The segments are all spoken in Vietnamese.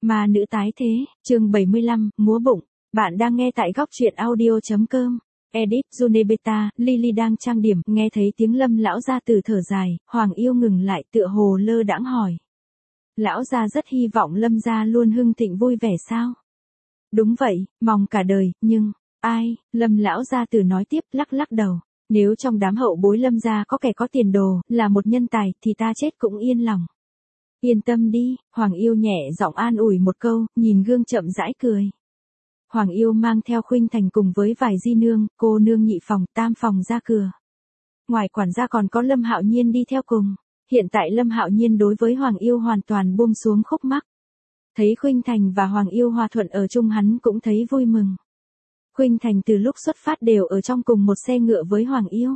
Ma nữ tái thế, chương 75, múa bụng. Bạn đang nghe tại góc truyện audio.com. Edit Junebeta, Lily đang trang điểm, nghe thấy tiếng Lâm lão gia tử thở dài, Hoàng Yêu ngừng lại tựa hồ lơ đãng hỏi. Lão gia rất hy vọng Lâm gia luôn hưng thịnh vui vẻ sao? Đúng vậy, mong cả đời, nhưng, ai, Lâm lão gia tử nói tiếp lắc lắc đầu. Nếu trong đám hậu bối Lâm gia có kẻ có tiền đồ, là một nhân tài, thì ta chết cũng yên lòng. Yên tâm đi, Hoàng Yêu nhẹ giọng an ủi một câu, nhìn gương chậm rãi cười. Hoàng Yêu mang theo Khuynh Thành cùng với vài di nương, cô nương nhị phòng, tam phòng ra cửa. Ngoài quản gia còn có Lâm Hạo Nhiên đi theo cùng. Hiện tại Lâm Hạo Nhiên đối với Hoàng Yêu hoàn toàn buông xuống khúc mắc. Thấy Khuynh Thành và Hoàng Yêu hòa thuận ở chung hắn cũng thấy vui mừng. Khuynh Thành từ lúc xuất phát đều ở trong cùng một xe ngựa với Hoàng Yêu.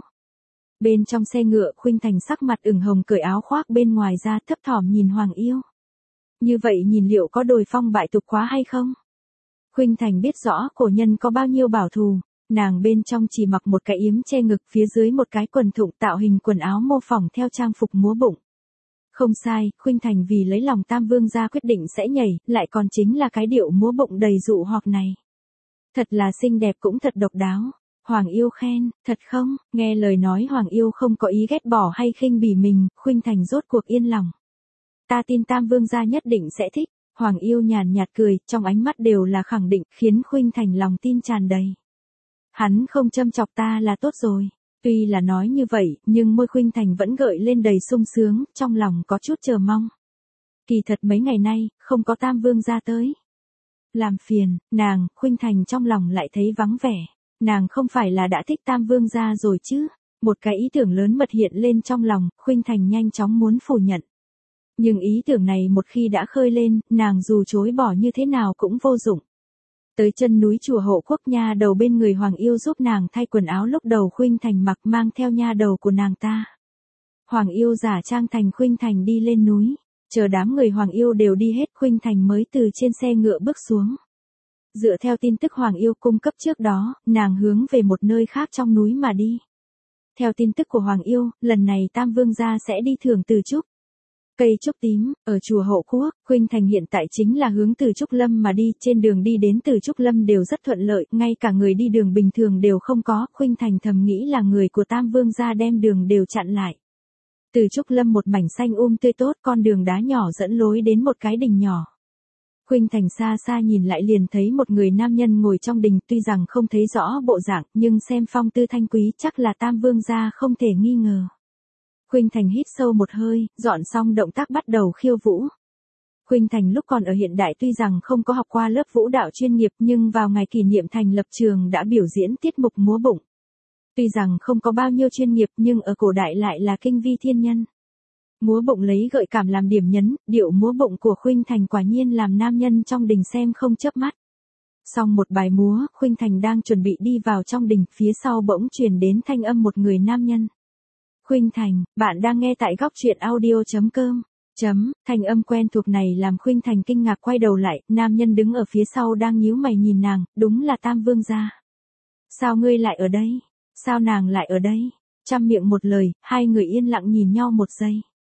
Bên trong xe ngựa, Khuynh Thành sắc mặt ửng hồng cởi áo khoác bên ngoài ra thấp thỏm nhìn Hoàng Yêu. Như vậy nhìn liệu có đồi phong bại tục quá hay không? Khuynh Thành biết rõ cổ nhân có bao nhiêu bảo thù, nàng bên trong chỉ mặc một cái yếm che ngực, phía dưới một cái quần thụng tạo hình quần áo mô phỏng theo trang phục múa bụng. Không sai, Khuynh Thành vì lấy lòng Tam Vương gia quyết định sẽ nhảy, lại còn chính là cái điệu múa bụng đầy dụ hoặc này. Thật là xinh đẹp cũng thật độc đáo. Hoàng Yêu khen, thật không? Nghe lời nói Hoàng Yêu không có ý ghét bỏ hay khinh bỉ mình, Khuynh Thành rốt cuộc yên lòng. Ta tin Tam Vương gia nhất định sẽ thích. Hoàng Yêu nhàn nhạt cười, trong ánh mắt đều là khẳng định, khiến Khuynh Thành lòng tin tràn đầy. Hắn không châm chọc ta là tốt rồi. Tuy là nói như vậy, nhưng môi Khuynh Thành vẫn gợi lên đầy sung sướng, trong lòng có chút chờ mong. Kỳ thật mấy ngày nay, không có Tam Vương gia tới. Làm phiền, nàng, Khuynh Thành trong lòng lại thấy vắng vẻ. Nàng không phải là đã thích Tam Vương gia rồi chứ? Một cái ý tưởng lớn mật hiện lên trong lòng, Khuynh Thành nhanh chóng muốn phủ nhận. Nhưng ý tưởng này một khi đã khơi lên, nàng dù chối bỏ như thế nào cũng vô dụng. Tới chân núi chùa Hộ Quốc, nha đầu bên người Hoàng Yêu giúp nàng thay quần áo lúc đầu Khuynh Thành mặc mang theo nha đầu của nàng ta. Hoàng Yêu giả trang thành Khuynh Thành đi lên núi, chờ đám người Hoàng Yêu đều đi hết Khuynh Thành mới từ trên xe ngựa bước xuống. Dựa theo tin tức Hoàng Yêu cung cấp trước đó, nàng hướng về một nơi khác trong núi mà đi. Theo tin tức của Hoàng Yêu, lần này Tam Vương gia sẽ đi thưởng từ trúc. Cây trúc tím, ở chùa Hộ Quốc, Khuynh Thành hiện tại chính là hướng từ Trúc Lâm mà đi, trên đường đi đến từ Trúc Lâm đều rất thuận lợi, ngay cả người đi đường bình thường đều không có, Khuynh Thành thầm nghĩ là người của Tam Vương gia đem đường đều chặn lại. Từ Trúc Lâm một mảnh xanh tươi tốt, con đường đá nhỏ dẫn lối đến một cái đình nhỏ. Khuynh Thành xa xa nhìn lại liền thấy một người nam nhân ngồi trong đình, tuy rằng không thấy rõ bộ dạng, nhưng xem phong tư thanh quý chắc là Tam Vương gia không thể nghi ngờ. Khuynh Thành hít sâu một hơi, dọn xong động tác bắt đầu khiêu vũ. Khuynh Thành lúc còn ở hiện đại tuy rằng không có học qua lớp vũ đạo chuyên nghiệp nhưng vào ngày kỷ niệm thành lập trường đã biểu diễn tiết mục múa bụng. Tuy rằng không có bao nhiêu chuyên nghiệp nhưng ở cổ đại lại là kinh vi thiên nhân. Múa bụng lấy gợi cảm làm điểm nhấn, điệu múa bụng của Khuynh Thành quả nhiên làm nam nhân trong đình xem không chớp mắt. Xong một bài múa, Khuynh Thành đang chuẩn bị đi vào trong đình, phía sau bỗng truyền đến thanh âm một người nam nhân. Khuynh Thành, bạn đang nghe tại góc truyện audio.com. Thanh âm quen thuộc này làm Khuynh Thành kinh ngạc quay đầu lại, nam nhân đứng ở phía sau đang nhíu mày nhìn nàng, đúng là Tam Vương gia. Sao ngươi lại ở đây? Sao nàng lại ở đây? Trăm miệng một lời, hai người yên lặng nhìn nhau một giây.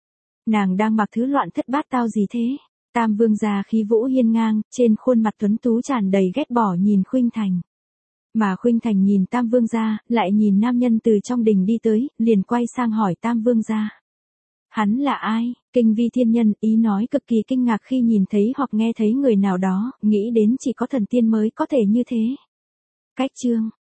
Nàng đang mặc thứ loạn thất bát tao gì thế? Tam Vương gia khí vũ hiên ngang, trên khuôn mặt tuấn tú tràn đầy ghét bỏ nhìn Khuynh Thành. Mà Khuynh Thành nhìn Tam Vương gia, lại nhìn nam nhân từ trong đình đi tới, liền quay sang hỏi Tam Vương gia. Hắn là ai? Kinh vi thiên nhân, ý nói cực kỳ kinh ngạc khi nhìn thấy hoặc nghe thấy người nào đó, nghĩ đến chỉ có thần tiên mới có thể như thế. Cách chương,